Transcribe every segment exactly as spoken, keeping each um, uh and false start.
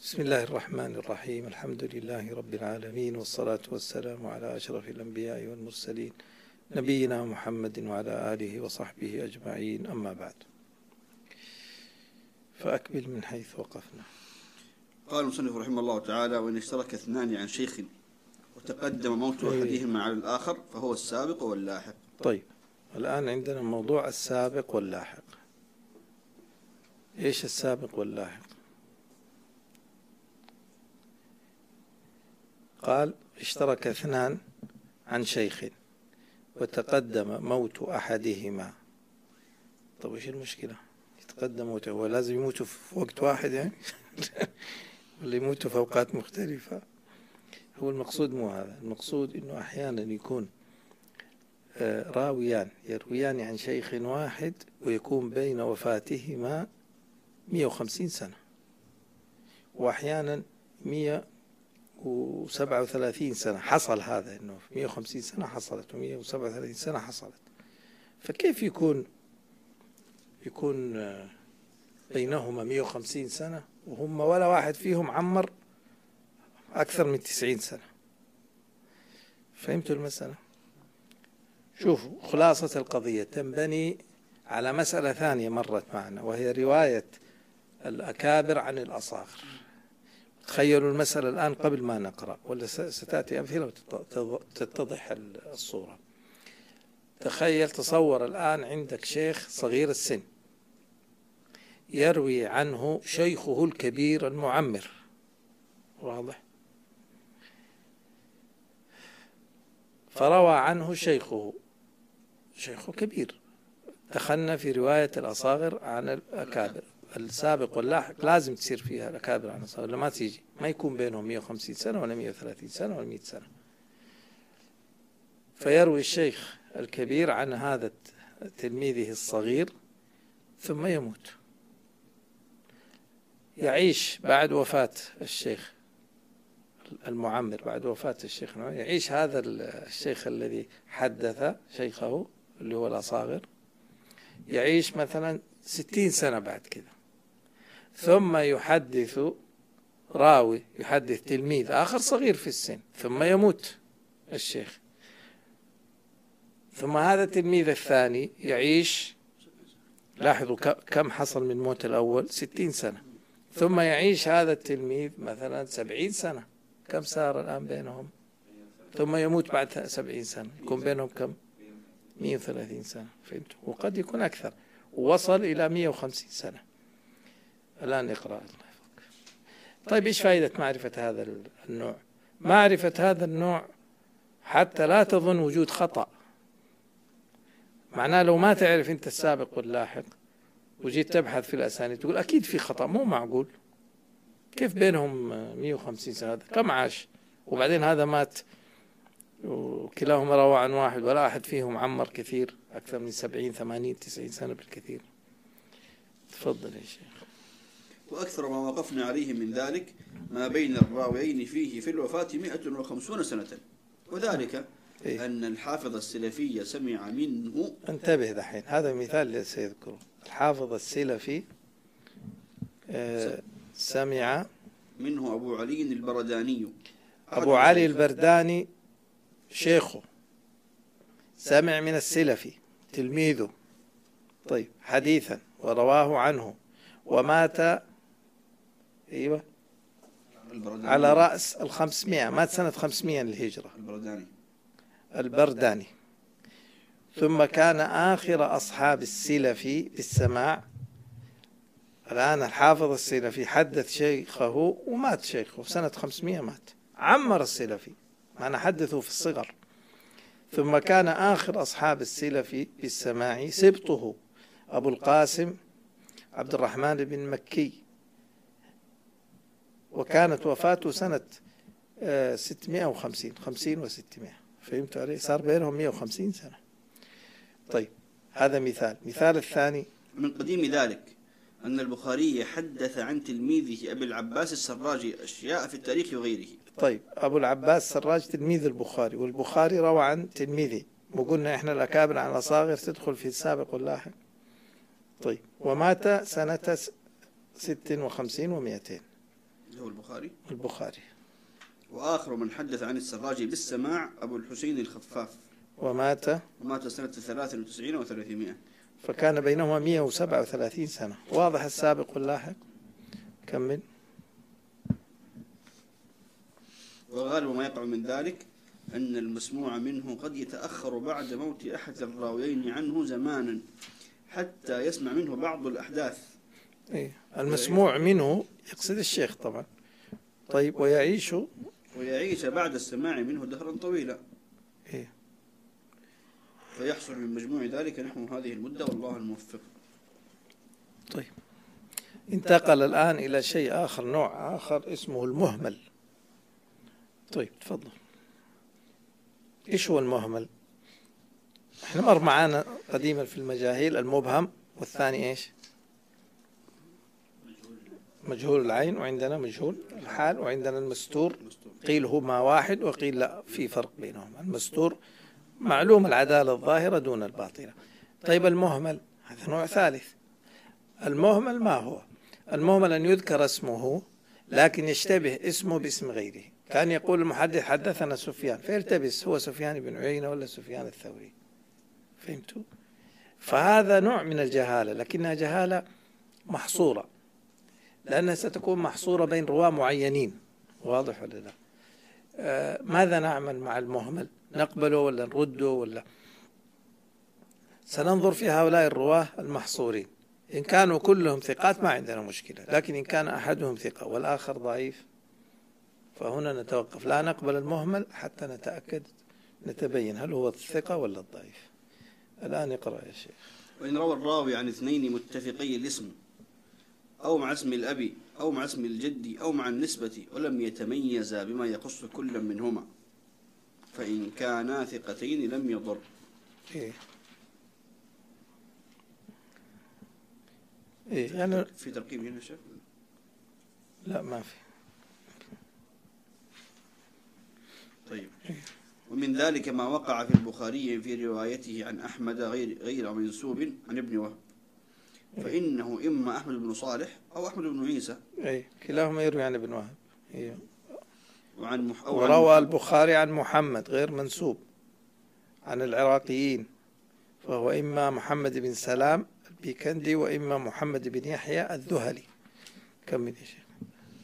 بسم الله الرحمن الرحيم. الحمد لله رب العالمين، والصلاة والسلام على أشرف الأنبياء والمرسلين نبينا محمد وعلى آله وصحبه أجمعين، أما بعد، فأكمل من حيث وقفنا. قال المصنف رحمه الله تعالى: وإن اشترك اثنان عن شيخ وتقدم موت أحدهما على الآخر فهو السابق واللاحق. طيب، الآن عندنا موضوع السابق واللاحق. إيش السابق واللاحق؟ قال: اشترك اثنان عن شيخ وتقدم موت أحدهما. طب إيش المشكلة؟ يتقدم موته، هو لازم يموتوا في وقت واحد يعني؟ ولا يموتوا في أوقات مختلفة؟ هو المقصود مو هذا، المقصود إنه أحيانا يكون راويان يرويان عن شيخ واحد ويكون بين وفاتهما مئة وخمسين سنة، وأحيانا مئة وسبعة وثلاثين سنة. حصل هذا، إنه في مئة وخمسين سنة حصلت ومئة وسبعة وثلاثين سنة حصلت. فكيف يكون يكون بينهما مئة وخمسين سنة وهم ولا واحد فيهم عمر أكثر من تسعين سنة؟ فهمتوا المسألة؟ شوفوا، خلاصة القضية تنبني على مسألة ثانية مرت معنا، وهي رواية الأكابر عن الأصاغر. تخيلوا المسألة الآن قبل ما نقرأ، ولا ستأتي أمثلة وتتضح الصورة. تخيل، تصور الآن عندك شيخ صغير السن يروي عنه شيخه الكبير المعمر، واضح؟ فروى عنه شيخه شيخه كبير. دخلنا في رواية الأصاغر عن الأكابر. السابق واللاحق لازم تصير فيها الأكابر عن الأصاغر، لما تيجي ما يكون بينهم مئة وخمسين سنة ولا مئة وثلاثين سنة ولا مئة سنة. فيروي الشيخ الكبير عن هذا تلميذه الصغير ثم يموت. يعيش بعد وفاة الشيخ المعمر، بعد وفاة الشيخ يعيش هذا الشيخ الذي حدث شيخه اللي هو الأصاغر، يعيش مثلا ستين سنة بعد كذا، ثم يحدث راوي يحدث تلميذ آخر صغير في السن، ثم يموت الشيخ. ثم هذا التلميذ الثاني يعيش، لاحظوا كم حصل من موت الأول، ستين سنة، ثم يعيش هذا التلميذ مثلا سبعين سنة. كم صار الآن بينهم؟ ثم يموت بعد سبعين سنة، يكون بينهم كم؟ مئة وثلاثين سنة. فهمتوا؟ وقد يكون أكثر، ووصل إلى مئة وخمسين سنة. الآن اقرأ الله يحفظك. طيب، إيش فائدة معرفة هذا النوع؟ معرفة هذا النوع حتى لا تظن وجود خطأ. معناه لو ما تعرف أنت السابق واللاحق وجيت تبحث في الأسانيد تقول أكيد في خطأ، مو معقول، كيف بينهم مئة وخمسين سنة؟ هذا كم عاش؟ وبعدين هذا مات وكلاهما روى عن واحد، ولا أحد فيهم عمر كثير، أكثر من سبعين ثمانين تسعين سنة بالكثير. تفضل يا شيخ. وأكثر ما وقفنا عليه من ذلك ما بين الراويين فيه في الوفاة مئة وخمسون سنة، وذلك إيه؟ أن الحافظ السلفي سمع منه. انتبه دحين، هذا مثال اللي سيذكره. الحافظ السلفي آه سمع منه أبو علي البرداني. أبو علي البرداني شيخه سمع من السلفي تلميذه، طيب، حديثا ورواه عنه، ومات ايوه على رأس الخمسمائة، مات سنة خمسمائة للهجرة. البرداني البرداني ثم كان آخر أصحاب السلفي بالسماع. الآن الحافظ السلفي حدث شيخه ومات شيخه سنة خمسمائة، مات عمر السلفي، أنا حدثه في الصغر. ثم كان آخر أصحاب السلفي بالسماع سبطه أبو القاسم عبد الرحمن بن مكي، وكانت وفاته سنة ستمائة وخمسين، خمسين وستمائة. فهمت عليه؟ صار بينهم مئة وخمسين سنة. طيب، هذا مثال. مثال الثاني من قديم ذلك أن البخاري حدث عن تلميذه أبي العباس السراجي أشياء في التاريخ وغيره. طيب، أبو العباس السراج تلميذ البخاري، والبخاري روى عن تلميذه، وقلنا إحنا الأكابر عن الأصاغر تدخل في السابق واللاحق. طيب، ومات سنة ست وخمسين ومئتين. هو البخاري البخاري. وآخر من حدث عن السراج بالسماع أبو الحسين الخفاف، ومات ومات سنة ثلاث وتسعين وثلاثمائة، فكان بينهما مئة وسبعة وثلاثين سنة. واضح السابق واللاحق. كمل. وغالب ما يقع من ذلك أن المسموع منه قد يتأخر بعد موت أحد الراويين عنه زمانا حتى يسمع منه بعض الأحداث. إيه؟ المسموع منه يقصد الشيخ طبعا. طيب ويعيش ويعيش بعد السماع منه دهرا طويلا. إيه؟ فيحصل من مجموع ذلك نحو هذه المدة، والله الموفق. طيب انتقل الآن إلى شيء آخر، نوع آخر اسمه المهمل. طيب تفضل. إيش هو المهمل؟ احنا مر معانا قديما في المجاهيل المبهم، والثاني إيش؟ مجهول العين، وعندنا مجهول الحال، وعندنا المستور. قيل هما واحد وقيل لا، في فرق بينهم. المستور معلوم العدالة الظاهرة دون الباطنة. طيب المهمل هذا نوع ثالث. المهمل ما هو؟ المهمل أن يذكر اسمه لكن يشتبه اسمه باسم غيره. كان يقول المحدث حدثنا سفيان، فيلتبس هو سفيان بن عيينة ولا سفيان الثوري. فهمتوا؟ فهذا نوع من الجهالة، لكنها جهالة محصورة، لأنها ستكون محصورة بين رواة معينين. واضح ولا لا؟ آه ماذا نعمل مع المهمل؟ نقبله ولا نرده؟ ولا سننظر في هؤلاء الرواة المحصورين. إن كانوا كلهم ثقات ما عندنا مشكلة، لكن إن كان أحدهم ثقة والآخر ضعيف فهنا نتوقف، لا نقبل المهمل حتى نتأكد، نتبين هل هو الثقة ولا الضعيف. الآن اقرأ يا شيخ. وإن روى الراوي عن اثنين متفقي الاسم أو مع اسم الأب أو مع اسم الجد أو مع النسبة ولم يتميزا بما يخص كل منهما فإن كانا ثقتين لم يضر. إيه؟ إيه يعني في ترقيم هنا شيخ؟ لا ما في. طيب. ومن ذلك ما وقع في البخاري في روايته عن أحمد غير غير منسوب عن ابن وهب، فإنه إما أحمد بن صالح أو أحمد بن عيسى. أي كلاهما يروي عن ابن وهب. إيه. وعن مح... وروى البخاري عن محمد غير منسوب عن العراقيين، فهو إما محمد بن سلام البيكندي وإما محمد بن يحيى الذهلي. كمل يا شيخ.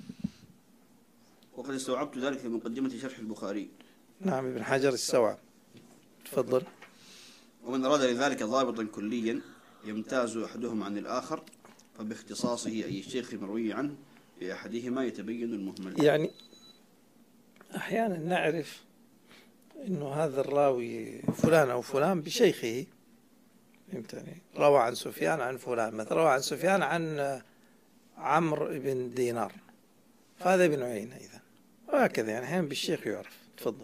وقد استوعبت ذلك في مقدمة شرح البخاري. نعم ابن حجر استوعب. تفضل. ومن أراد لذلك ضابطا كليا يمتاز أحدهم عن الآخر فباختصاصه أي الشيخ المروي عنه بأحدهما يتبين المهمل. يعني أحيانا نعرف إنه هذا الراوي فلان أو فلان بشيخه، فهمتني؟ روى عن سفيان عن فلان، مثلا روى عن سفيان عن عمرو بن دينار، فهذا ابن عيينة إذا، وهكذا يعني أحيانا بالشيخ يعرف. تفضل.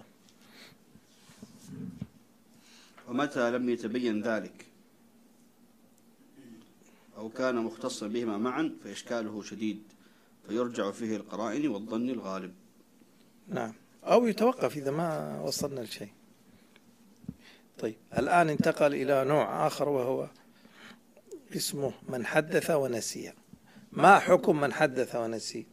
ومتى لم يتبين ذلك أو كان مختصا بهما معا فإشكاله شديد فيرجع فيه القرائن والظن الغالب. نعم، أو يتوقف إذا ما وصلنا لشيء. طيب الآن انتقل إلى نوع آخر وهو اسمه من حدث ونسي. ما حكم من حدث ونسي؟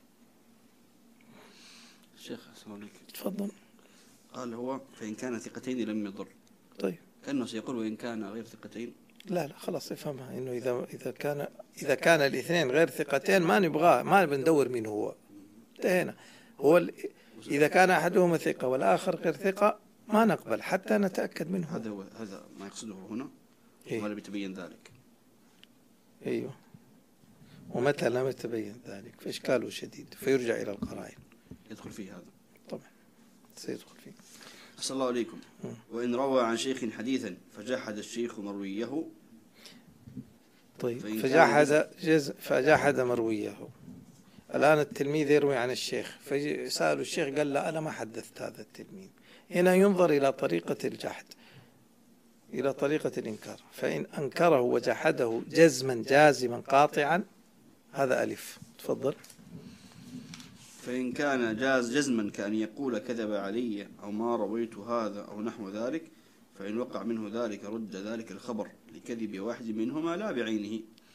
الشيخ أسمع تفضل. قال هو فإن كان ثقتين لم يضر. طيب كأنه سيقول وإن كان غير ثقتين. لا لا خلاص افهمها، إنه إذا إذا كان إذا كان الاثنين غير ثقتين ما نبغاه، ما بندور مين هو، انتهينا. هو إذا كان أحدهما ثقة والآخر غير ثقة ما نقبل حتى نتأكد منه. هذا هو هذا ما يقصده هنا. إيه؟ ولا بيتبين ذلك. أيوه. ومتى لم يتبين ذلك فإشكاله شديد فيرجع إلى القرائن. يدخل فيه هذا طبعا سيدخل فيه. أحسن الله عليكم. وإن روى عن شيخ حديثا فجحد الشيخ مرويه. طيب فجحد جز فجحد مرويه. الآن التلميذ يروي عن الشيخ، فسألوا الشيخ قال لا أنا ما حدثت هذا التلميذ. هنا ينظر إلى طريقة الجحد، إلى طريقة الإنكار. فإن أنكره وجحده جزما جازما قاطعا هذا ألف. تفضل. فإن كان جاز جزما كأن يقول كذب علي أو ما رويت هذا أو نحو ذلك، فإن وقع منه ذلك رد ذلك الخبر لكذب واحد منهما لا بعينه.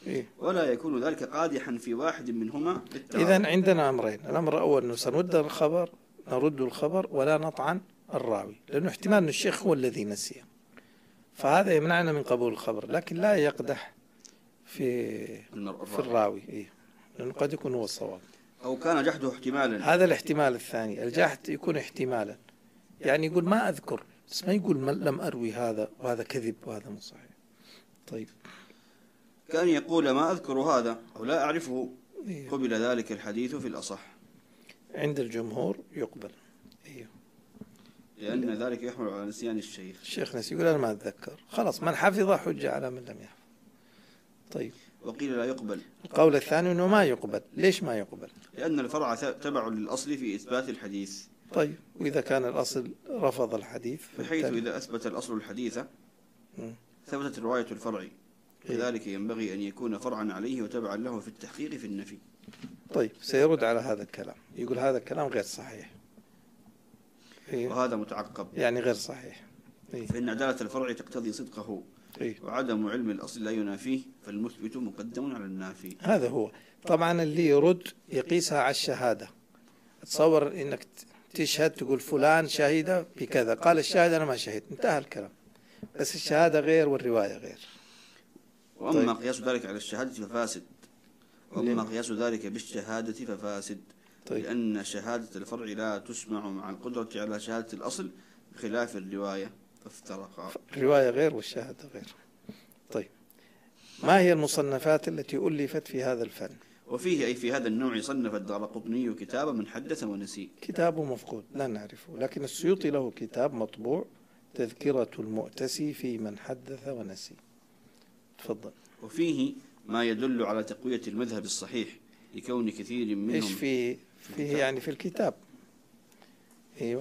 إيه؟ ولا يكون ذلك قادحا في واحد منهما. إذن عندنا أمرين. الأمر الأول أنه سنرد الخبر نرد الخبر ولا نطعن الراوي، لأنه احتمال أن الشيخ هو الذي نسيه، فهذا يمنعنا من قبول الخبر، لكن لا يقدح في في الراوي، إيه؟ لأنه قد يكون هو الصواب. أو كان جحده احتمالا. هذا الاحتمال الثاني، الجحد يكون احتمالا، يعني يقول ما أذكر، بس ما يقول لم أروي هذا وهذا كذب وهذا مو صحيح. طيب، كان يقول ما أذكر هذا أو لا أعرفه، قبل ذلك الحديث في الأصح عند الجمهور، يقبل. أيوه، لأن ذلك يحمل على نسيان الشيخ. الشيخ نسي، يقول أنا ما أتذكر، خلاص من حفظ حجة على من لم يحفظ. طيب، وقيل لا يقبل. القول الثاني أنه ما يقبل. ليش ما يقبل؟ لأن الفرع تبع للأصل في إثبات الحديث. طيب، وإذا كان الأصل رفض الحديث، بحيث إذا أثبت الأصل الحديث ثبتت رواية الفرع، كذلك ينبغي أن يكون فرعا عليه وتبعا له في التحقيق في النفي. طيب، سيرد على هذا الكلام، يقول هذا الكلام غير صحيح، إيه؟ وهذا متعقب، يعني غير صحيح، إيه؟ فإن عدالة الفرع تقتضي صدقه، إيه؟ وعدم علم الأصل لا ينافيه، فالمثبت مقدم على النافي. هذا هو. طبعا اللي يرد يقيسها على الشهادة. تصور إنك تشهد، تقول فلان شهد بكذا، قال الشاهد أنا ما شهدت، انتهى الكلام، بس الشهادة غير والرواية غير. وأما طيب. قياس ذلك على الشهادة ففاسد، وأما قياس ذلك بالشهادة ففاسد، طيب. لأن شهادة الفرع لا تسمع مع القدرة على شهادة الأصل بخلاف الرواية، فافترقا. الرواية غير والشهادة غير. طيب، ما هي المصنفات التي ألفت في هذا الفن؟ وفيه أي في هذا النوع صنف الدارقطني كتابا من حدث ونسي. كتابه مفقود لا نعرفه، لكن السيوطي له كتاب مطبوع تذكرة المؤتسي في من حدث ونسي. تفضل. وفيه ما يدل على تقوية المذهب الصحيح لكون كثير منهم. إيش فيه؟ فيه يعني في الكتاب. أيوه،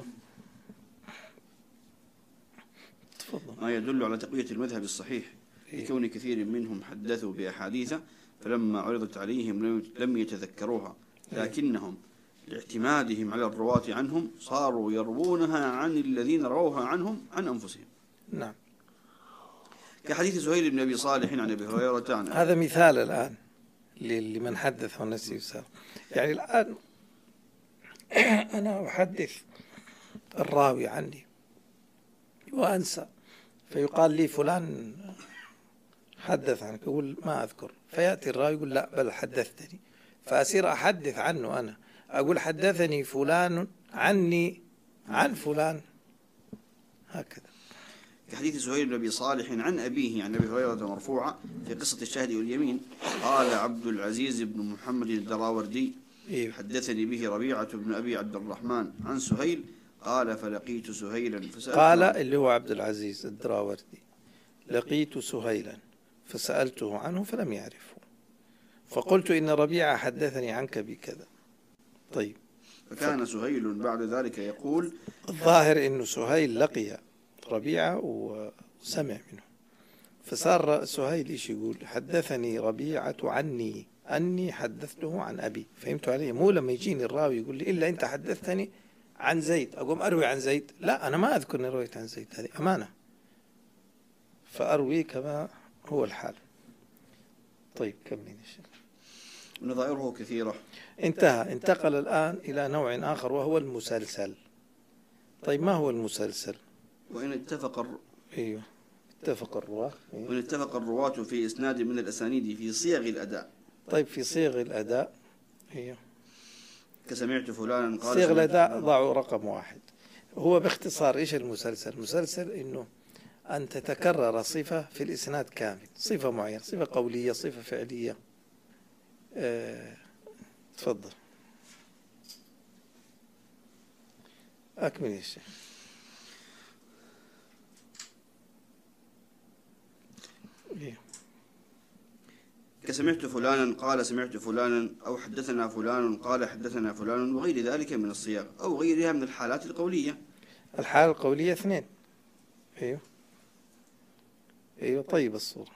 تفضل. ما يدل على تقوية المذهب الصحيح لكون كثير منهم حدثوا بأحاديث فلما عرضت عليهم لم يتذكروها، لكنهم لاعتمادهم على الرواة عنهم صاروا يروونها عن الذين رووها عنهم عن أنفسهم. نعم، كحديث سهيل بن أبي صالح عن أبي هريرة عن هذا مثال الآن لمن حدث ونسي وسار. يعني الآن أنا أحدث الراوي عني وأنسى، فيقال لي فلان حدث عنك، يقول ما أذكر، فيأتي الراوي يقول لا بل حدثتني، فأصير أحدث عنه أنا، أقول حدثني فلان عني عن فلان، هكذا. كحديث سهيل بن أبي صالح عن أبيه عن أبي هريرة مرفوعة في قصة الشهد واليمين، قال عبد العزيز بن محمد الدراوردي حدثني به ربيعة بن أبي عبد الرحمن عن سهيل قال فلقيت سهيلا فسألته. قال اللي هو عبد العزيز الدراوردي لقيت سهيلا فسألته عنه فلم يعرفه، فقلت إن ربيعة حدثني عنك بكذا. طيب، فكان سهيل بعد ذلك يقول، الظاهر إنه سهيل لقي ربيعة وسمع منه، فصار سهيل إيش يقول؟ حدثني ربيعة عني أني حدثته عن أبي. فهمت علي؟ مو لما يجيني الراوي يقول لي إلا أنت حدثتني عن زيد أقوم أروي عن زيد، لا أنا ما أذكر أني رويت عن زيد، هذه أمانة، فأروي كما هو الحال. طيب، كملين الشيخ. نظائره كثيرة. انتهى، انتقل الآن إلى نوع آخر وهو المسلسل. طيب، ما هو المسلسل؟ وإن اتفق الر... أيوه اتفق الرواة أيوه. وإن اتفق الرواة في إسناد من الأسانيد في صيغ الأداء. طيب، في صيغ الأداء أيوه، كسمعت فلانا قال. صيغ الأداء ضعوا رقم واحد. هو باختصار إيش المسلسل؟ المسلسل إنه أن تتكرر صفة في الإسناد كامل، صفة معينة، صفة قولية، صفة فعلية. أه... تفضل أكمل يا شيخ. كسمعت فلانا قال سمعت فلانا أو حدثنا فلان قال حدثنا فلان وغير ذلك من الصياغ أو غيرها من الحالات القولية. الحالة القولية اثنين. أيوه أيوه طيب الصورة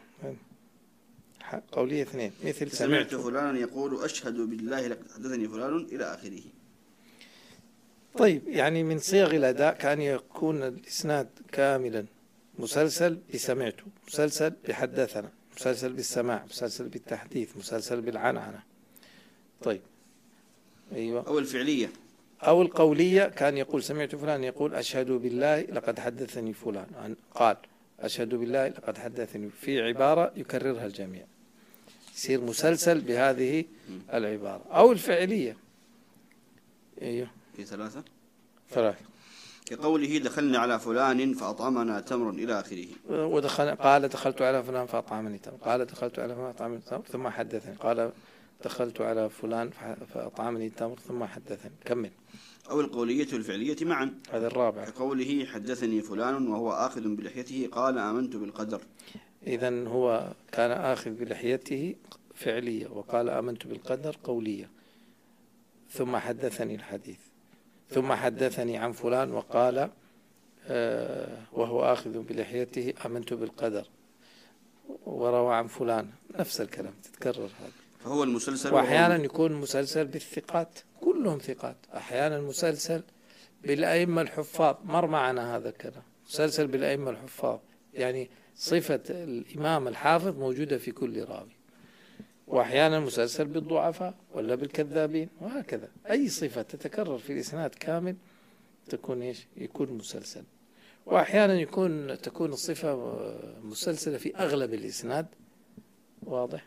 قولية اثنين مثل سمعت فلانا يقول أشهد بالله لقد حدثني فلان إلى آخره. طيب، يعني من صيغ الأداء كان يكون الإسناد كاملا، مسلسل بسمعته، مسلسل بحدثنا، مسلسل بالسماع، مسلسل بالتحديث، مسلسل بالعنعنة. طيب أيوة. أو الفعلية أو القولية، كان يقول سمعت فلان يقول أشهد بالله لقد حدثني فلان، قال أشهد بالله لقد حدثني، في عبارة يكررها الجميع، يصير مسلسل بهذه العبارة. أو الفعلية. أيوه. في ثلاثة ثلاثة كقوله دخلنا على فلان فأطعمنا تمر إلى آخره. ودخل قال دخلت على فلان فأطعمني تمر، قال دخلت على فلان فأطعمني تمر ثم حدثني، قال دخلت على فلان فأطعمني تمر ثم حدثني. كمل. أو القولية والفعلية معا. هذا الرابع. كقوله حدثني فلان وهو آخذ بلحيته قال آمنت بالقدر. إذن هو كان آخذ بلحيته فعلية، وقال آمنت بالقدر قولية. ثم حدثني الحديث، ثم حدثني عن فلان وقال آه وهو آخذ بلحيته آمنت بالقدر، وروى عن فلان، نفس الكلام تتكرر هذا. فهو المسلسل. وأحيانا يكون مسلسل بالثقات، كلهم ثقات. أحيانا مسلسل بالأئمة الحفاظ، مر معنا هذا الكلام، مسلسل بالأئمة الحفاظ، يعني صفة الإمام الحافظ موجودة في كل راوي. وأحيانا مسلسل بالضعفاء ولا بالكذابين، وهكذا أي صفة تتكرر في الإسناد كامل تكون إيش؟ يكون مسلسل. وأحيانا يكون تكون الصفة مسلسلة في أغلب الإسناد، واضح،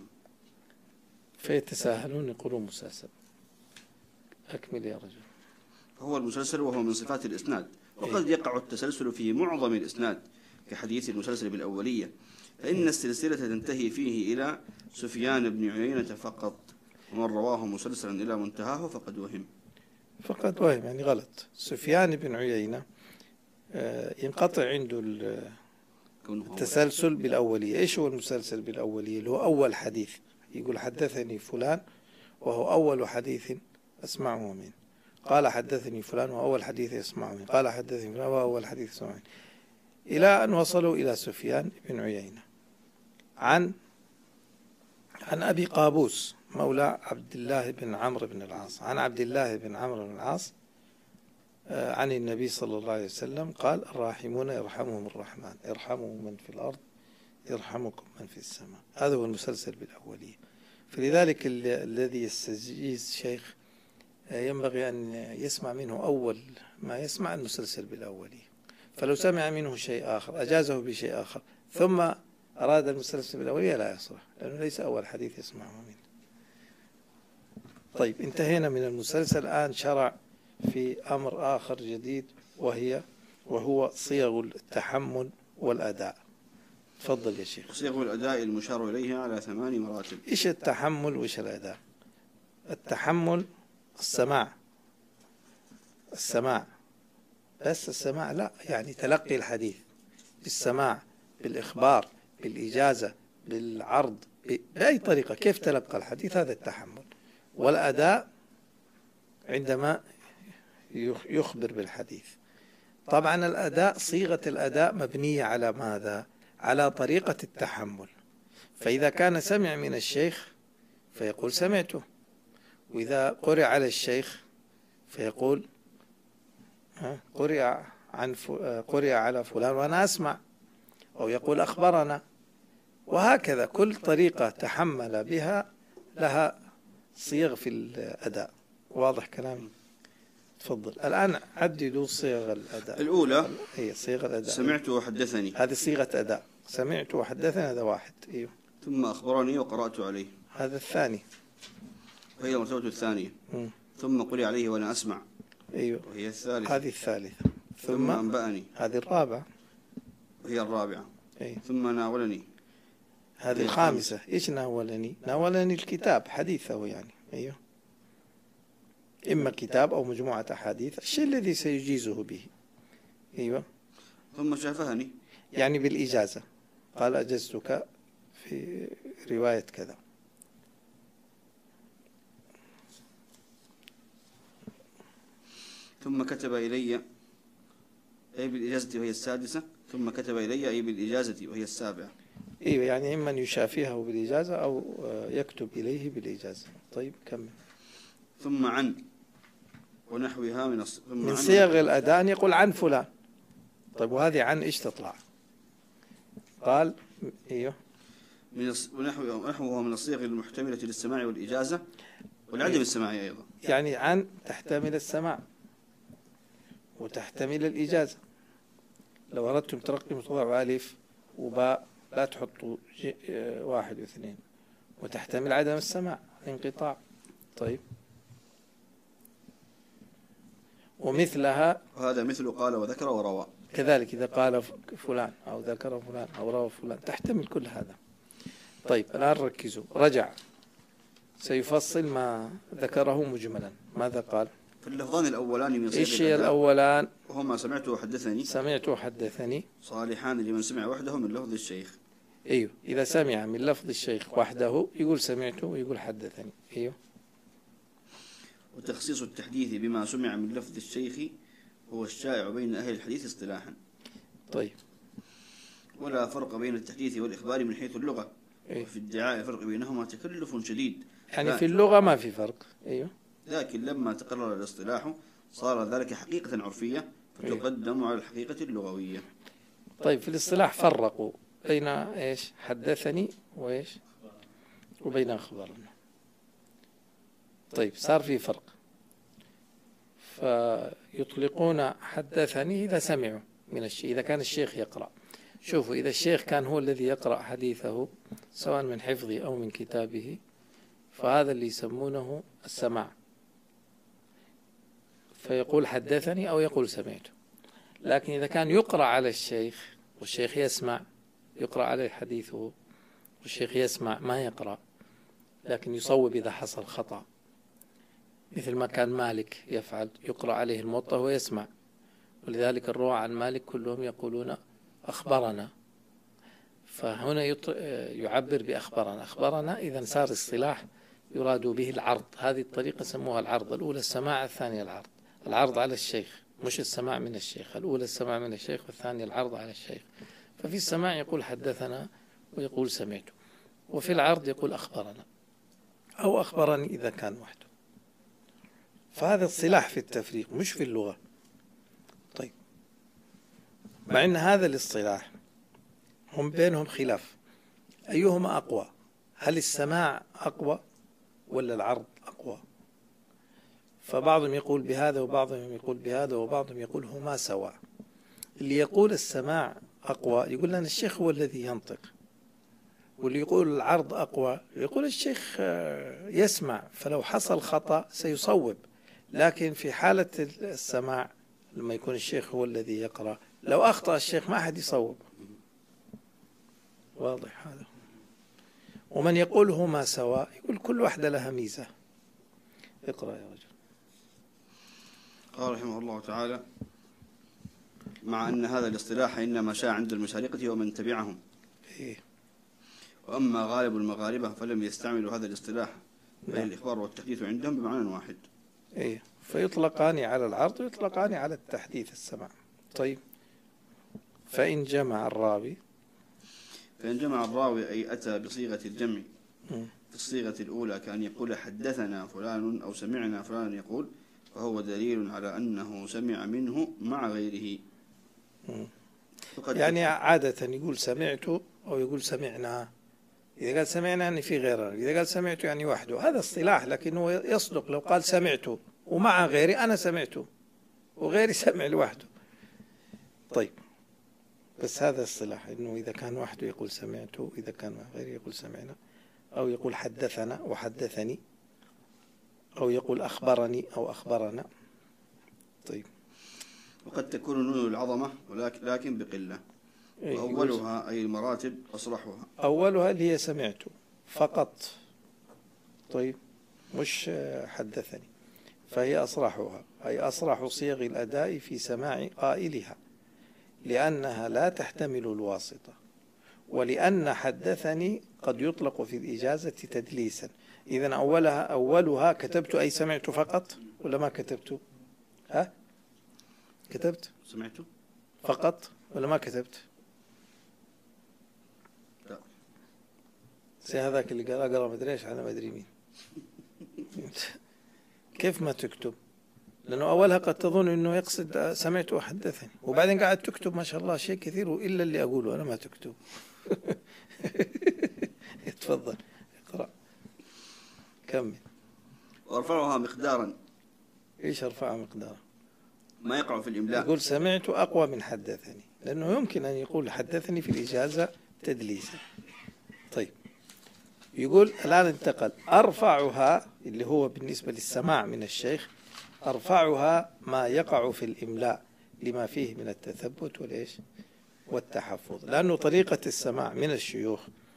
فيتساهلون يقولون مسلسل. أكمل يا رجل. فهو المسلسل وهو من صفات الإسناد، وقد يقع التسلسل في معظم الإسناد كحديث المسلسل بالأولية، فإن السلسلة تنتهي فيه إلى سفيان بن عيينة فقط، ومن رواه مسلسلا إلى منتهاه فقد وهم. فقد وهم يعني غلط. سفيان بن عيينة ينقطع عنده التسلسل بالأولية. إيش هو المسلسل بالأولية؟ اللي هو أول حديث، يقول حدثني فلان وهو أول حديث أسمعه منه، قال حدثني فلان وهو أول حديث يسمعه منه، قال حدثني فلان وهو أول حديث يسمعه منه، إلى أن وصلوا إلى سفيان بن عيينة عن عن أبي قابوس مولى عبد الله بن عمرو بن العاص، عن عبد الله بن عمرو بن العاص عن النبي صلى الله عليه وسلم قال الراحمون يرحمهم الرحمن ارحموا من في الأرض يرحمكم من في السماء. هذا هو المسلسل بالأولية. فلذلك الذي يستجيز شيخ ينبغي أن يسمع منه أول ما يسمع المسلسل بالأولية، فلو سمع منه شيء آخر أجازه بشيء آخر ثم أراد المسلسل بالأولية لا يصلح، لأنه ليس أول حديث يسمعه منه. طيب انتهينا من المسلسل، الآن شرع في أمر آخر جديد، وهي وهو صيغ التحمل والأداء. تفضل يا شيخ. صيغ الأداء المشار إليها على ثماني مراتب. إيش التحمل وإيش الأداء؟ التحمل السماع، السماع بس السماع لا، يعني تلقي الحديث بالسماع، بالإخبار، بالإجازة، بالعرض، بأي طريقة، كيف تلقى الحديث، هذا التحمل. والأداء عندما يخبر بالحديث. طبعا الأداء، صيغة الأداء مبنية على ماذا؟ على طريقة التحمل. فإذا كان سمع من الشيخ فيقول سمعته، وإذا قرئ على الشيخ فيقول قرئ عن قرئ على فلان وأنا أسمع، أو يقول أخبرنا، وهكذا كل طريقة تحمل بها لها صيغ في الأداء. واضح كلامي؟ تفضل. الآن عددوا صيغ الأداء. الأولى هي صيغ الأداء، سمعت وحدثني، هذه صيغة أداء، سمعت وحدثني هذا واحد. أيوه. ثم أخبرني وقرأت عليه، هذا الثاني، وهي المرتبة الثانية. م. ثم قرئ عليه وأنا أسمع، أيوه، وهي الثالثة. هذه الثالثة. ثم, ثم أنبأني، هذه الرابعة، وهي الرابعة. أيوه. ثم ناولني، هذه الخامسة. إيش ناولني؟ ناولني الكتاب، حديثه يعني. أيوه، إما كتاب أو مجموعة أحاديث، الشيء الذي سيجيزه به. أيوه. ثم شافهني، يعني بالإجازة، قال أجزتك في رواية كذا. ثم كتب إلي أي بالإجازة وهي السادسة. ثم كتب إلي أي بالإجازة وهي السابعة. أيوه، يعني إما يشافيها بالإجازة أو يكتب إليه بالإجازة. طيب كمل. ثم عن ونحوها من الص... من صيغ الأداء يقول عن فلان. طيب وهذه عن إيش تطلع؟ قال أيوه من ونحوه من الصيغ المحتملة للسماع والإجازة والعدم السماعي أيضا. يعني عن تحتمل السماع وتحتمل الإجازة. لو أردتم ترقيم تضعوا ألف وباء، لا تحطوا واحد واثنين. وتحتمل عدم السماع، انقطاع. طيب، ومثلها وهذا مثل قال وذكر وروى. كذلك إذا قال فلان أو ذكر فلان أو روى فلان تحتمل كل هذا. طيب الآن ركزوا. رجع سيفصل ما ذكره مجملا. ماذا قال؟ في اللفظان الأولان من صيغ إيش هي الأولان؟ وهما سمعت وحدثني. سمعت وحدثني صالحان لمن سمع وحده من لفظ الشيخ. أيوه، إذا سمع من لفظ الشيخ وحده يقول سمعت ويقول حدثني. أيوه. وتخصيص التحديث بما سمع من لفظ الشيخ هو الشائع بين أهل الحديث اصطلاحا. طيب، ولا فرق بين التحديث والإخبار من حيث اللغة. أيوه. وفي ادعاء الفرق بينهما تكلف شديد. يعني في اللغة ما في فرق. أيوه. لكن لما تقرر الاصطلاح صار ذلك حقيقة عرفية فتقدم أيوه. على الحقيقة اللغوية. طيب، في الاصطلاح فرقوا بين إيش؟ حدثني وإيش؟ وبين أخبرنا. طيب، صار في فرق. فيطلقون حدثني إذا سمعوا من الشيخ، إذا كان الشيخ يقرأ. شوفوا، إذا الشيخ كان هو الذي يقرأ حديثه سواء من حفظه أو من كتابه، فهذا اللي يسمونه السماع، فيقول حدثني أو يقول سمعت. لكن إذا كان يقرأ على الشيخ والشيخ يسمع، يقرأ عليه حديثه والشيخ يسمع ما يقرأ، لكن يصوب إذا حصل خطأ، مثل ما كان مالك يفعل، يقرأ عليه الموطأ ويسمع. ولذلك الرواة عن مالك كلهم يقولون أخبرنا، فهنا يعبر بأخبرنا. أخبرنا إذا صار اصطلاح يراد به العرض. هذه الطريقة سموها العرض. الأولى السماع، الثانية العرض. العرض على الشيخ، مش السماع من الشيخ. الأولى السماع من الشيخ والثانية العرض على الشيخ. ففي السماع يقول حدثنا ويقول سمعت، وفي العرض يقول أخبرنا أو أخبرني إذا كان وحده. فهذا الصلاح في التفريق مش في اللغة. طيب، مع أن هذا الاصطلاح هم بينهم خلاف، أيهما أقوى؟ هل السماع أقوى ولا العرض أقوى؟ فبعضهم يقول بهذا وبعضهم يقول بهذا وبعضهم يقول هما سواء. اللي يقول السماع أقوى يقول لنا الشيخ هو الذي ينطق، واللي يقول العرض أقوى يقول الشيخ يسمع، فلو حصل خطأ سيصوب. لكن في حالة السماع لما يكون الشيخ هو الذي يقرأ، لو أخطأ الشيخ ما أحد يصوب. واضح هذا؟ ومن يقول هما سواء يقول كل واحدة لها ميزة. اقرأ يا رجل. قال رحمه الله تعالى: مع أن هذا الاصطلاح إنما شاع عند المشارقة ومن تبعهم، إيه؟ وأما غالب المغاربة فلم يستعملوا هذا الاصطلاح، بل الإخبار والتحديث عندهم بمعنى واحد. إيه؟ فيطلقان على العرض ويطلقان على التحديث السماع. طيب، فإن جمع الراوي فإن جمع الراوي أي أتى بصيغة الجمع في الصيغة الأولى كأن يقول حدثنا فلان أو سمعنا فلان يقول، فهو دليل على أنه سمع منه مع غيره. يعني عادة يقول سمعت أو يقول سمعنا. إذا قال سمعنا يعني في غيره، إذا قال سمعت يعني وحده. هذا اصطلاح، لكنه يصدق لو قال سمعت ومع غيري أنا سمعت وغيري سمع لوحده. طيب، بس هذا اصطلاح إنه إذا كان وحده يقول سمعت، وإذا كان مع غيري يقول سمعنا، أو يقول حدثنا وحدثني، أو يقول أخبرني أو أخبرنا. طيب، وقد تكون نون العظمة ولكن لكن بقلة. وأولها أي المراتب أصرحها. أولها اللي هي سمعت فقط. طيب، مش حدثني، فهي أصرحها أي أصرح صيغ الأداء في سماع قائلها، لأنها لا تحتمل الواسطة، ولأن حدثني قد يطلق في الإجازة تدليسا. إذن أولها أولها كتبت أي سمعت فقط ولا ما كتبت؟ ها؟ كتبت؟ سمعت فقط ولا ما كتبت؟ لا. زي هذاك اللي قال أقرأ مدري إيش أنا ما أدري مين. كيف ما تكتب؟ لأنه أولها قد تظن أنه يقصد سمعت وحدثني، وبعدين قاعد تكتب ما شاء الله شيء كثير، إلا اللي أقوله أنا ما تكتب. تفضل اقرأ كمل. وأرفعها مقدارا. إيش أرفعها مقدارا؟ ما يقع في الإملاء. يقول سمعت أقوى من حدثني، لأنه يمكن أن يقول حدثني في الإجازة تدليسا. طيب يقول الآن انتقل أرفعها اللي هو بالنسبة للسماع من الشيخ، أرفعها ما يقع في الإملاء لما فيه من التثبت والإيش والتحفظ، لأنه طريقة السماع من الشيوخ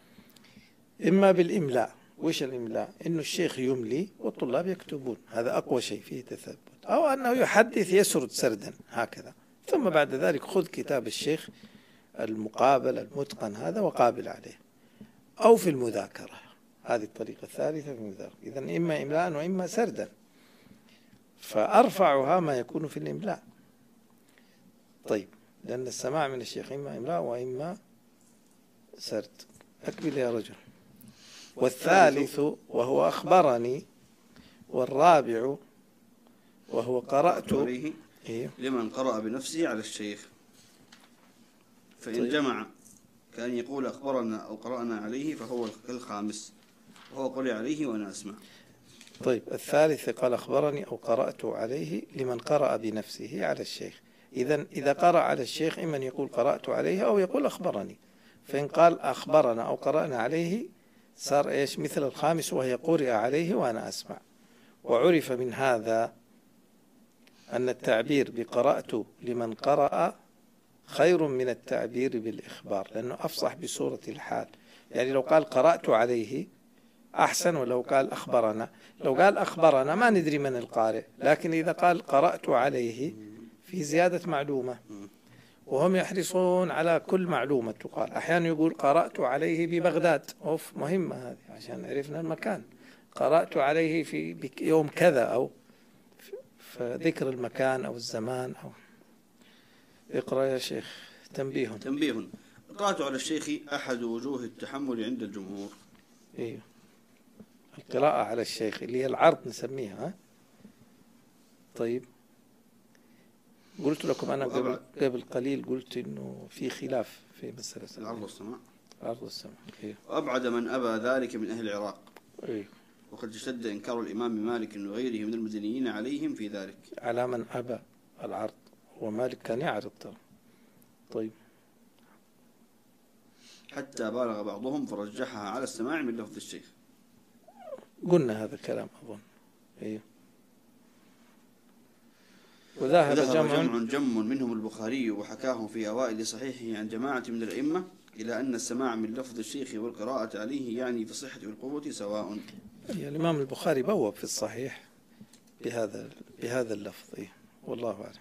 إما بالإملاء. وإيش الإملاء؟ إنه الشيخ يملي والطلاب يكتبون، هذا أقوى شيء فيه تثبت، أو أنه يحدث يسرد سردا هكذا، ثم بعد ذلك خذ كتاب الشيخ المقابل المتقن هذا وقابل عليه، أو في المذاكرة، هذه الطريقة الثالثة في المذاكرة. إذن إما إملاء وإما سردا، فأرفعها ما يكون في الإملاء. طيب لأن السماع من الشيخ إما إملاء وإما سرد. أكمل يا رجل. والثالث وهو أخبرني، والرابع وهو قرأت عليه إيه؟ لمن قرأ بنفسه على الشيخ. فإن طيب. جمع كان يقول أخبرنا أو قرأنا عليه فهو الخامس، وهو قرئ عليه وأنا أسمع. طيب الثالث قال أخبرني أو قرأت عليه لمن قرأ بنفسه على الشيخ. إذن إذا قرأ على الشيخ إما يقول قرأت عليه أو يقول أخبرني، فإن قال أخبرنا أو قرأنا عليه صار إيش مثل الخامس، وهي قرئ عليه وأنا أسمع. وعرف من هذا أن التعبير بقرأت لمن قرأ خير من التعبير بالإخبار، لأنه أفصح بصورة الحال. يعني لو قال قرأت عليه أحسن، ولو قال أخبرنا، لو قال أخبرنا ما ندري من القارئ، لكن إذا قال قرأت عليه في زيادة معلومة، وهم يحرصون على كل معلومة تقال. أحيانا يقول قرأت عليه ببغداد، أوف مهمة هذه عشان عرفنا المكان، قرأت عليه في يوم كذا، أو فذكر المكان أو الزمان. أو اقرأ يا شيخ. تنبيه تنبيه قرأت على الشيخ أحد وجوه التحمل عند الجمهور. إيه القراءة على الشيخ اللي هي العرض نسميها. طيب قلت لكم أنا قبل, قبل قليل قلت إنه في خلاف في مسألة العرض والسماع. العرض والسماع. إيه. وأبعد من أبى ذلك من أهل العراق. إيه. وقد اشتد إنكار الإمام مالك وغيره من المدنيين عليهم في ذلك. على من أبى العرض، ومالك كان يعرض ترى. طيب حتى بالغ بعضهم فرجحها على السماع من لفظ الشيخ. قلنا هذا الكلام أظن. إيه. وذهب جمع, جمع جم منهم البخاري وحكاه في أوائل صحيحه عن جماعة من الأئمة إلى أن السماع من لفظ الشيخ والقراءة عليه يعني في الصحة والقوة سواء. يعني الإمام البخاري بوب في الصحيح بهذا بهذا اللفظ. إيه. والله أعلم.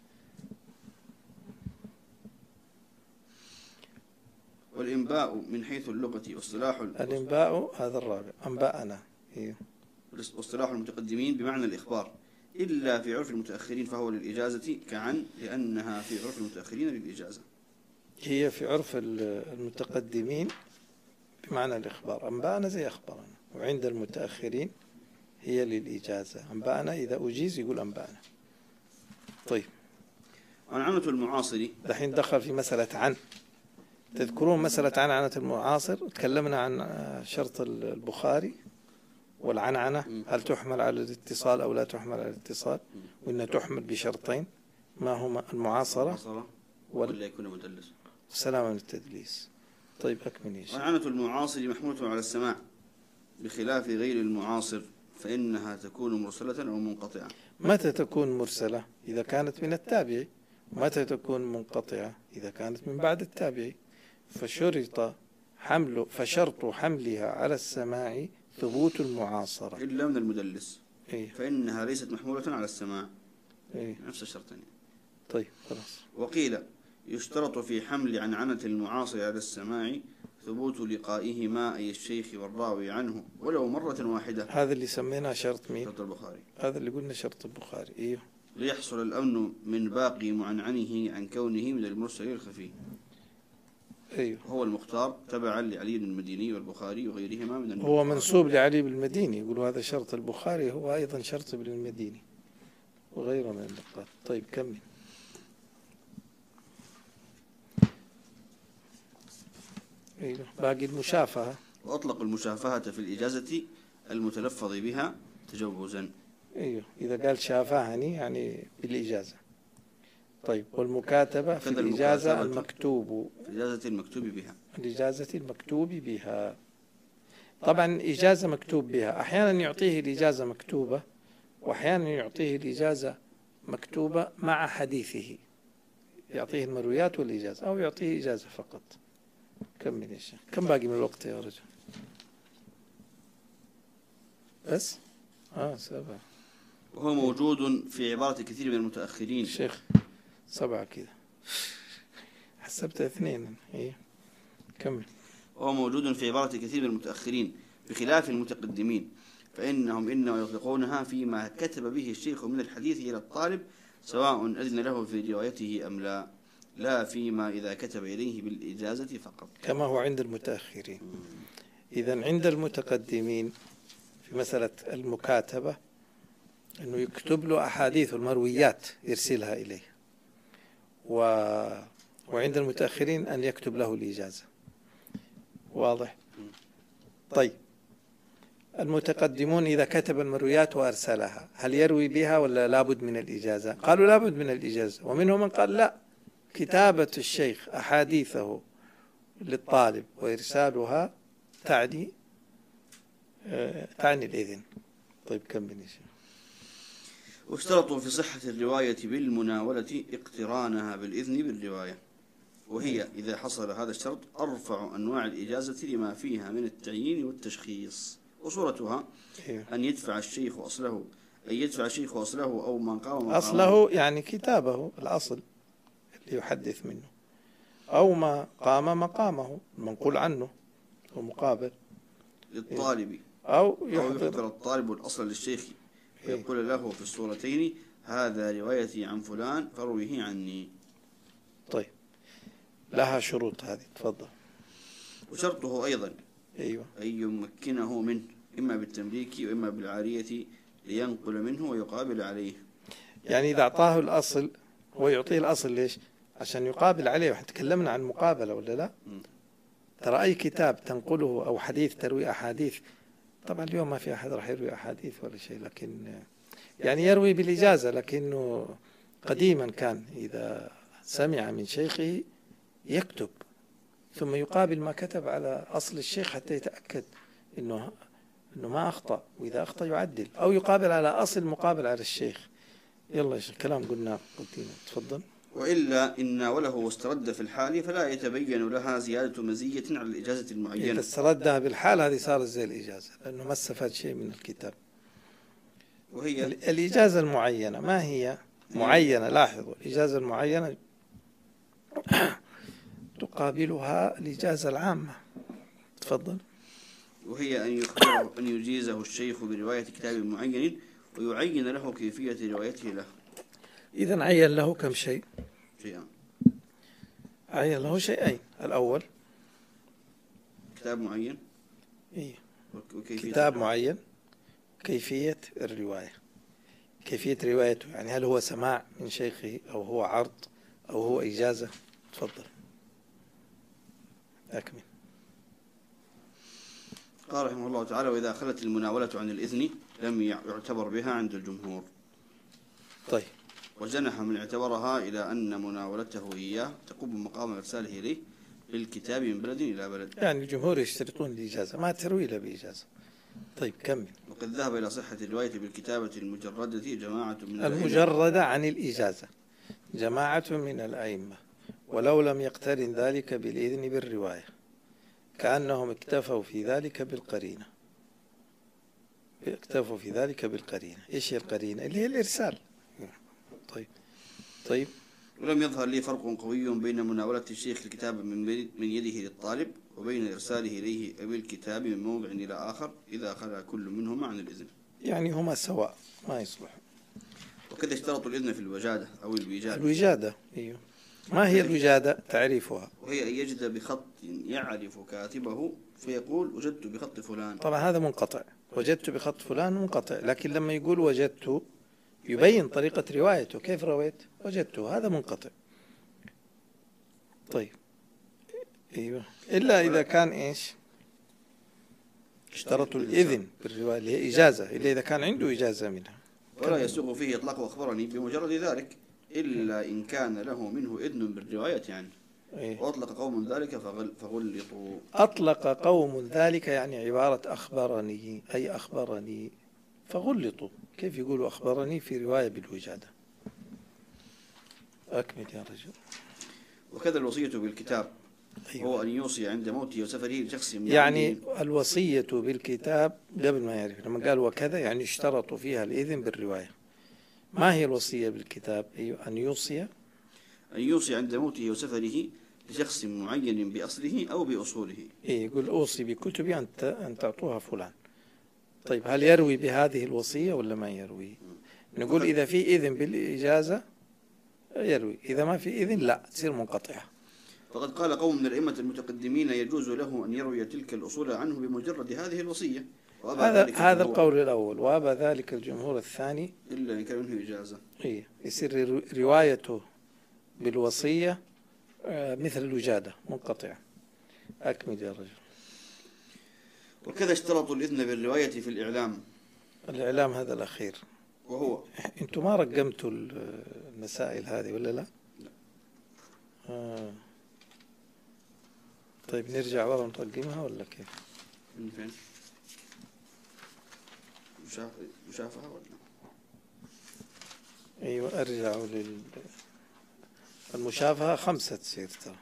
والإنباء من حيث اللغة واصطلاح الإنباء هذا الرابع أنباءنا. إيه. واصطلاح المتقدمين بمعنى الإخبار، إلا في عرف المتأخرين فهو للإجازة كعن، لأنها في عرف المتأخرين للإجازة. هي في عرف المتقدمين بمعنى الإخبار، أنباءنا زي أخبرنا، وعند المتأخرين هي للإجازة. أنباءنا إذا أجيز يقول أنباءنا. طيب عن عنة المعاصر دحين دخل في مسألة عن. تذكرون مسألة عن عنة المعاصر؟ تكلمنا عن شرط البخاري والعنعنة، هل تحمل على الاتصال أو لا تحمل على الاتصال، وإنها تحمل بشرطين، ما هما المعاصرة ولا يكون مدلس والسلامة من التدليس. طيب أكمل يا شيخ. وعنة المعاصر محمولة على السماع بخلاف غير المعاصر، فإنها تكون مرسلة أو منقطعة. متى تكون مرسلة؟ إذا كانت من التابعي. متى تكون منقطعة؟ إذا كانت من بعد التابعي. فشرط حمل فشرط حملها على السماع ثبوت المعاصرة إلا من المدلس. إيه؟ فإنها ليست محمولة على السماع. إيه؟ نفس الشرطين. طيب خلاص. وقيل يشترط في حمل عنعنة المعاصر على السماع ثبوت لقائهما، أي الشيخ والراوي عنه ولو مرة واحدة. هذا اللي سميناه شرط مين؟ شرط البخاري. هذا اللي قلنا شرط البخاري. إيه؟ ليحصل الأمن من باقي معنعنه عن كونه من المرسل الخفي. أيوه. هو المختار تبعا لعلي بن المديني والبخاري وغيرهما من المختار. هو منسوب لعلي بن المديني، يقولوا هذا شرط البخاري، هو أيضا شرط ابن المديني وغيره من النقاط. طيب كمل. أيوه. باقي المشافهة. وأطلق المشافهة في الإجازة المتلفظ بها تجوزا. أيوه إذا قال شافهني يعني بالإجازة. طيب والمكاتبة في الإجازة المكتوب في الإجازة المكتوب بها الإجازة المكتوب بها. طبعا إجازة مكتوب بها أحيانا يعطيه الإجازة مكتوبة وأحيانا يعطيه الإجازة مكتوبة مع حديثه، يعطيه المرويات والإجازة أو يعطيه إجازة فقط. كمل يا شيخ. كم باقي من الوقت يا رجل؟ بس آه سبعة. وهو موجود في عبارة كثير من المتأخرين. شيخ سبعة كذا حسبت اثنين. إيه كمل. وهو موجود في عبارة كثير من المتأخرين بخلاف المتقدمين، فإنهم إنما يطلقونها فيما كتب به الشيخ من الحديث إلى الطالب سواء أذن له في روايته أم لا، لا فيما إذا كتب إليه بالإجازة فقط كما هو عند المتأخرين. إذن عند المتقدمين في مسألة المكاتبة أنه يكتب له أحاديث المرويات يرسلها إليه، و... وعند المتأخرين أن يكتب له الإجازة. واضح؟ طيب المتقدمون إذا كتب المرويات وأرسلها هل يروي بها ولا لابد من الإجازة؟ قالوا لابد من الإجازة، ومنهم من قال لا، كتابة الشيخ أحاديثه للطالب وإرسالها تعني آه تعني الإذن. طيب كمل يا شيخ. واشترطوا في صحة الرواية بالمناولة اقترانها بالإذن بالرواية، وهي إذا حصل هذا الشرط أرفع أنواع الإجازة لما فيها من التعيين والتشخيص. وصورتها أن يدفع الشيخ أصله أن يدفع الشيخ أصله أو من قام مقامه. أصله يعني كتابه الأصل اللي يحدث منه، أو ما قام مقامه المنقول عنه ومقابل للطالب، أو يحضر الطالب الأصل للشيخ ويقول له في الصورتين هذا روايتي عن فلان فرويه عني. طيب لها شروط هذه، تفضل. وشرطه أيضا أيوة. أن يمكنه منه إما بالتمليك وإما بالعارية لينقل منه ويقابل عليه. يعني إذا أعطاه الأصل هو يعطيه الأصل ليش؟ عشان يقابل عليه. وإحنا تكلمنا عن مقابلة ولا لا؟ م. ترى أي كتاب تنقله أو حديث تروي أحاديث، طبعا اليوم ما في أحد راح يروي أحاديث ولا شيء، لكن يعني يروي بالإجازة، لكنه قديما كان إذا سمع من شيخه يكتب ثم يقابل ما كتب على أصل الشيخ حتى يتأكد إنه إنه ما أخطأ، وإذا أخطأ يعدل، أو يقابل على أصل مقابل على الشيخ. يلا يا شيخ كلام قلنا قلتينا، تفضل. وإلا إن وله واسترد في الحال فلا يتبين لها زيادة مزية على الإجازة المعينة. إذا استردها بالحال هذه صارت زي الإجازة، لأنه ما استفاد شيء من الكتاب. وهي الإجازة المعينة ما هي معينة؟ لاحظوا الإجازة المعينة تقابلها الإجازة العامة. تفضل. وهي أن يخبره أن يجيزه الشيخ برواية كتاب معين ويعين له كيفية روايته له. إذن عين له كم شيء؟ شيئان. عين له شيئين. الأول كتاب معين. إيه. كتاب معين، كيفية الرواية، كيفية روايته، يعني هل هو سماع من شيخه أو هو عرض أو هو إجازة. تفضل أكمل. قال رحمه الله تعالى: وإذا خلت المناولة عن الإذن لم يعتبر بها عند الجمهور. طيب. وجنح من اعتبرها إلى أن مناولته إياه تقوم مقام إرساله إليه بالكتاب من بلد إلى بلد. يعني الجمهور يشترطون الإجازة، ما تروي له بإجازة. طيب كمل. وقد ذهب إلى صحة الرواية بالكتابة المجردة جماعة من المجردة عن الإجازة جماعة من الأئمة، ولو لم يقترن ذلك بالإذن بالرواية كأنهم اكتفوا في ذلك بالقرينة. اكتفوا في ذلك بالقرينة. إيش هي القرينة؟ اللي هي الإرسال. طيب طيب. ولم يظهر لي فرق قوي بين مناولة الشيخ الكتاب من يده للطالب وبين إرساله إليه بالكتاب من موضع إلى آخر إذا خلا كل منهما عن الإذن. يعني هما سواء ما يصلح. وكذا اشترطوا الإذن في الوجادة أو الوجادة. الوجادة أيوه. ما هي الوجادة؟ تعريفها. وهي أن يجد بخط يعرف كاتبه فيقول وجدت بخط فلان. طبعا هذا منقطع، وجدت بخط فلان منقطع، لكن لما يقول وجدت يبين طريقة روايته، كيف رويت؟ وجدته، هذا منقطع. طيب أيوه. إلا إذا كان إيش؟ اشترطوا الإذن بالرواية اللي هي إجازة إلا إذا كان عنده إجازة منها. ولا يسوغ فيه إطلاق أخبرني بمجرد ذلك إلا إن كان له منه إذن بالرواية يعني. إيه؟ وأطلق قوم ذلك فغل فغلطوا. أطلق قوم ذلك يعني عبارة أخبرني، أي أخبرني فغلطوا. كيف يقولوا أخبرني في رواية بالوجادة؟ أكمل يا رجل. وكذا الوصية بالكتاب. أيوة. هو أن يوصي عند موته وسفره لشخص يعني الوصية بالكتاب قبل ما يعرف، لما قال وكذا يعني اشترطوا فيها الإذن بالرواية. ما هي الوصية بالكتاب؟ أيوة أن يوصي أن يوصي عند موته وسفره لشخص معين بأصله أو بأصوله. إيه يقول أوصي بكتبي أن أن تعطوها فلان. طيب هل يروي بهذه الوصية ولا ما يروي؟ نقول إذا في إذن بالإجازة يروي، إذا ما في إذن لا تصير منقطعة. فقد قال قوم من الأئمة المتقدمين يجوز له أن يروي تلك الأصول عنه بمجرد هذه الوصية. هذا هذا القول الأول، وأبى ذلك الجمهور الثاني إلا إن كان منه إجازة. إيه يصير روايته بالوصية مثل الوجادة منقطعة. أكمل يا رجل. وكذا اشترطوا الإذن بالرواية في الإعلام. الإعلام هذا الأخير، وهو أنتم ما رقمتوا المسائل هذه ولا لا؟ لا. آه. طيب نرجع ورا نرقمها ولا كيف؟ من فين؟ مشافهة ولا؟ أيوة أرجعوا لل المشافهة خمسة تصير ترى.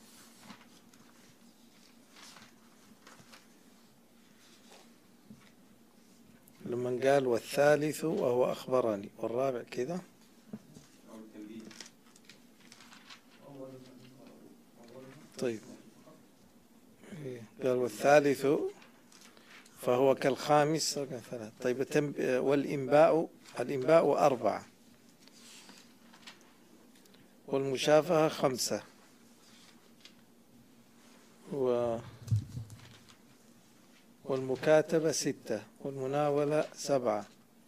لما قال والثالث وهو أخبرني والرابع كذا. طيب قال والثالث فهو كالخامس. طيب والإنباء الإنباء أربعة والمشافهة خمسة و والمكاتبة ستة والمناولة سبعة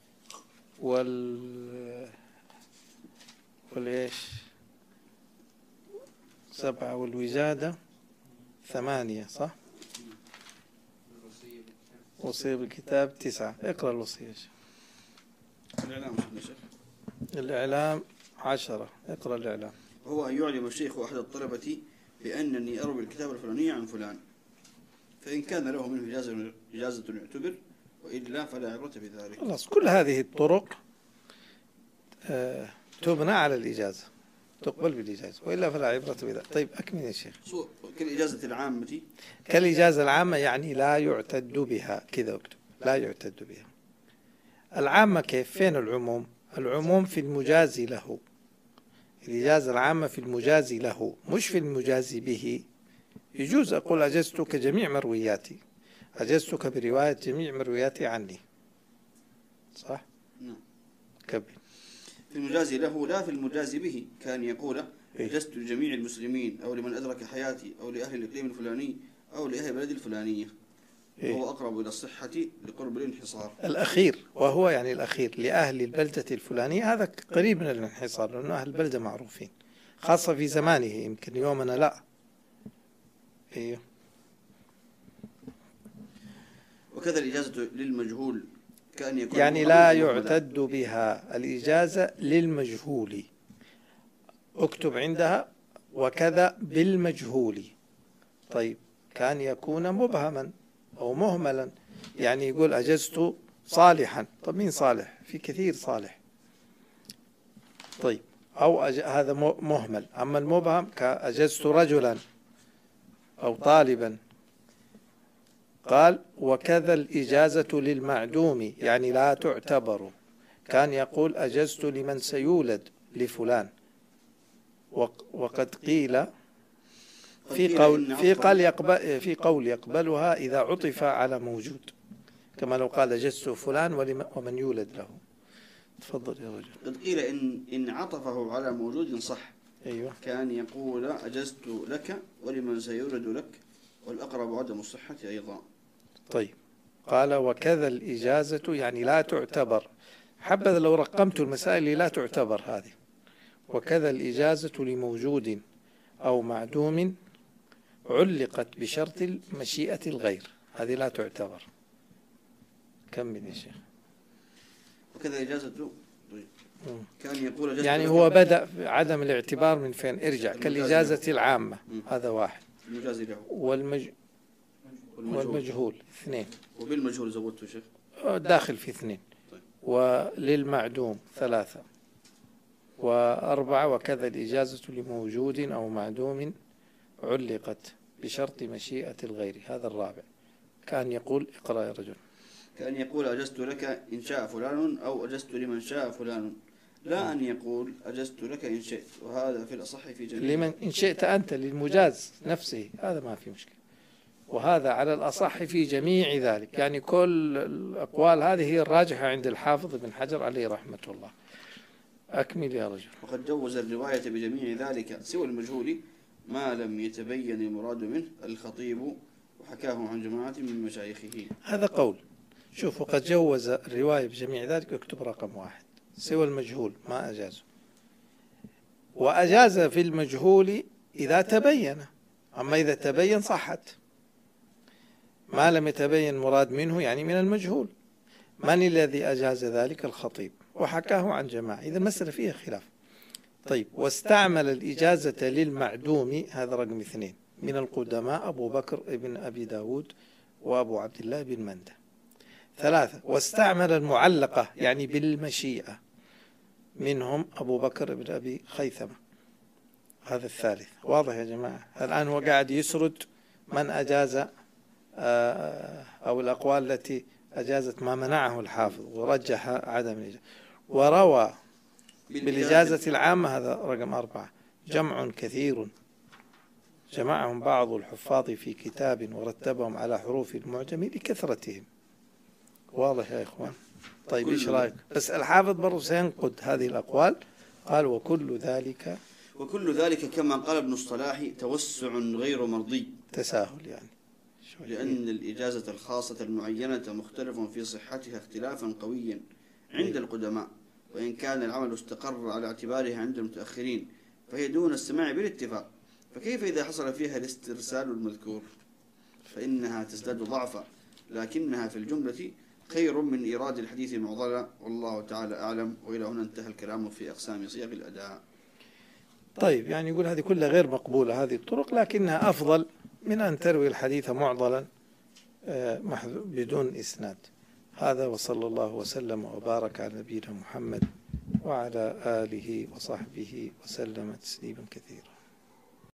وال والإيش سبعة والوجادة ثمانية صح؟ وصية بالكتاب تسعة. اقرأ الوصية. الإعلام الإعلام عشرة. اقرأ الإعلام. هو أن يعلم الشيخ أحد الطلبة بأنني أروي الكتاب الفلاني عن فلان، فإن كان له منه إجازة إجازة يعتبر، وإلا فلا عبرة بذلك. خلاص كل هذه الطرق آه تبنى على الإجازة، تقبل بالإجازة، وإلا فلا عبرة بذلك. طيب أكمل يا شيخ. كالإجازة العامة. كالإجازة العامة يعني لا يعتد بها، كذا اكتب لا يعتد بها. العامة كيف؟ فين العموم؟ العموم في المجازي له. الإجازة العامة في المجازي له مش في المجازي به. يجوز أقول أجزتك جميع مروياتي، أجزتك برواية جميع مروياتي عني، صح؟ نعم. كبير. في المجازي له لا في المجازي به، كان يقول أجزت لجميع المسلمين أو لمن أدرك حياتي أو لأهل الإقليم الفلاني أو لأهل البلد الفلانية. إيه؟ وهو أقرب إلى الصحة لقرب الانحصار. الأخير وهو يعني الأخير لأهل البلدة الفلانية، هذا قريب من الانحصار لأنه أهل البلدة معروفين، خاصة في زمانه، يمكن يومنا لا. إيه. وكذا الإجازة للمجهول كأن يكون يعني لا يعتد بها الإجازة للمجهول. اكتب عندها وكذا بالمجهول. طيب كان يكون مبهما أو مهملا، يعني يقول أجزت صالحا. طب مين صالح؟ في كثير صالح. طيب أو أج... هذا مهمل. أما المبهم كأجزت رجلا أو طالبا. قال وكذا الإجازة للمعدوم يعني لا تعتبر، كان يقول أجزت لمن سيولد لفلان. وقد قيل في قول في قال يقبل في قول يقبلها إذا عطف على موجود، كما لو قال أجزت فلان ومن يولد له. تفضل يا رجل. قد قيل إن إن عطفه على موجود صح. أيوة. كان يقول أجزت لك ولمن سيولد لك، والأقرب عدم الصحة أيضا. طيب قال وكذا الإجازة يعني لا تعتبر. حبذا لو رقمت المسائل اللي لا تعتبر هذه. وكذا الإجازة لموجود أو معدوم علقت بشرط مشيئة الغير، هذه لا تعتبر. كمل يا شيخ. وكذا إجازته طيب. كان يقول أجزت يعني هو بدأ عدم الاعتبار من فين؟ ارجع كالإجازة العامة. مم. هذا واحد. المجاز له. والمج... والمجهول. والمجهول اثنين. وبالمجهول زودته شيخ. داخل في اثنين. طيب. وللمعدوم ثلاثة وأربعة. وكذا الإجازة لموجود أو معدوم علقت بشرط مشيئة الغير. هذا الرابع. كان يقول اقرأ يا رجل. كأن يقول أجزت لك إن شاء فلان أو أجزت لمن شاء فلان، لا أن يقول أجزت لك إن شئت، وهذا في الأصح في جميع لمن إن شئت أنت للمجاز نفسه، هذا ما في مشكلة. وهذا على الأصح في جميع ذلك، يعني كل الأقوال هذه هي الراجحة عند الحافظ بن حجر عليه رحمة الله. أكمل يا رجل. وقد جوز الرواية بجميع ذلك سوى المجهول ما لم يتبين المراد منه الخطيب، وحكاه عن جماعة من مشايخه. هذا قول. شوف، وقد جوز الرواية بجميع ذلك، اكتب رقم واحد. سوى المجهول ما أجازه. وأجاز في المجهول إذا تبين، أما إذا تبين صحت. ما لم يتبين مراد منه يعني من المجهول. من الذي أجاز ذلك؟ الخطيب، وحكاه عن جماعة. إذا المسألة فيها خلاف. طيب، واستعمل الإجازة للمعدوم، هذا رقم اثنين، من القدماء أبو بكر بن أبي داود وأبو عبد الله بن مندة. ثلاثة، واستعمل المعلقة يعني بالمشيئة، منهم أبو بكر بن أبي خيثمة. هذا الثالث. واضح يا جماعة؟ الآن هو قاعد يسرد من أجاز أو الأقوال التي أجازت ما منعه الحافظ ورجح عدم الإجازة. وروى بالإجازة العامة، هذا رقم أربعة، جمع كثير جمعهم بعض الحفاظ في كتاب ورتبهم على حروف المعجم لكثرتهم. واضح يا إخوان؟ طيب إيش رأيك؟ بس الحافظ برضو سينقد هذه الأقوال. قال وكل ذلك وكل ذلك كما قال ابن الصلاح توسع غير مرضي، تساهل يعني، لأن الإجازة الخاصة المعينة مختلف في صحتها اختلافا قويا عند القدماء، وإن كان العمل استقر على اعتبارها عند المتأخرين فهي دون السماع بالاتفاق، فكيف إذا حصل فيها الاسترسال المذكور؟ فإنها تزداد ضعفا، لكنها في الجملة خير من إيراد الحديث معضلا، والله تعالى أعلم. وإلى هنا انتهى الكلام في أقسام صيغ الأداء. طيب، يعني يقول هذه كلها غير مقبولة هذه الطرق، لكنها أفضل من أن تروي الحديث معضلا بدون إسناد. هذا، وصلى الله وسلم وبارك على نبينا محمد وعلى آله وصحبه وسلم تسليما كثيرا.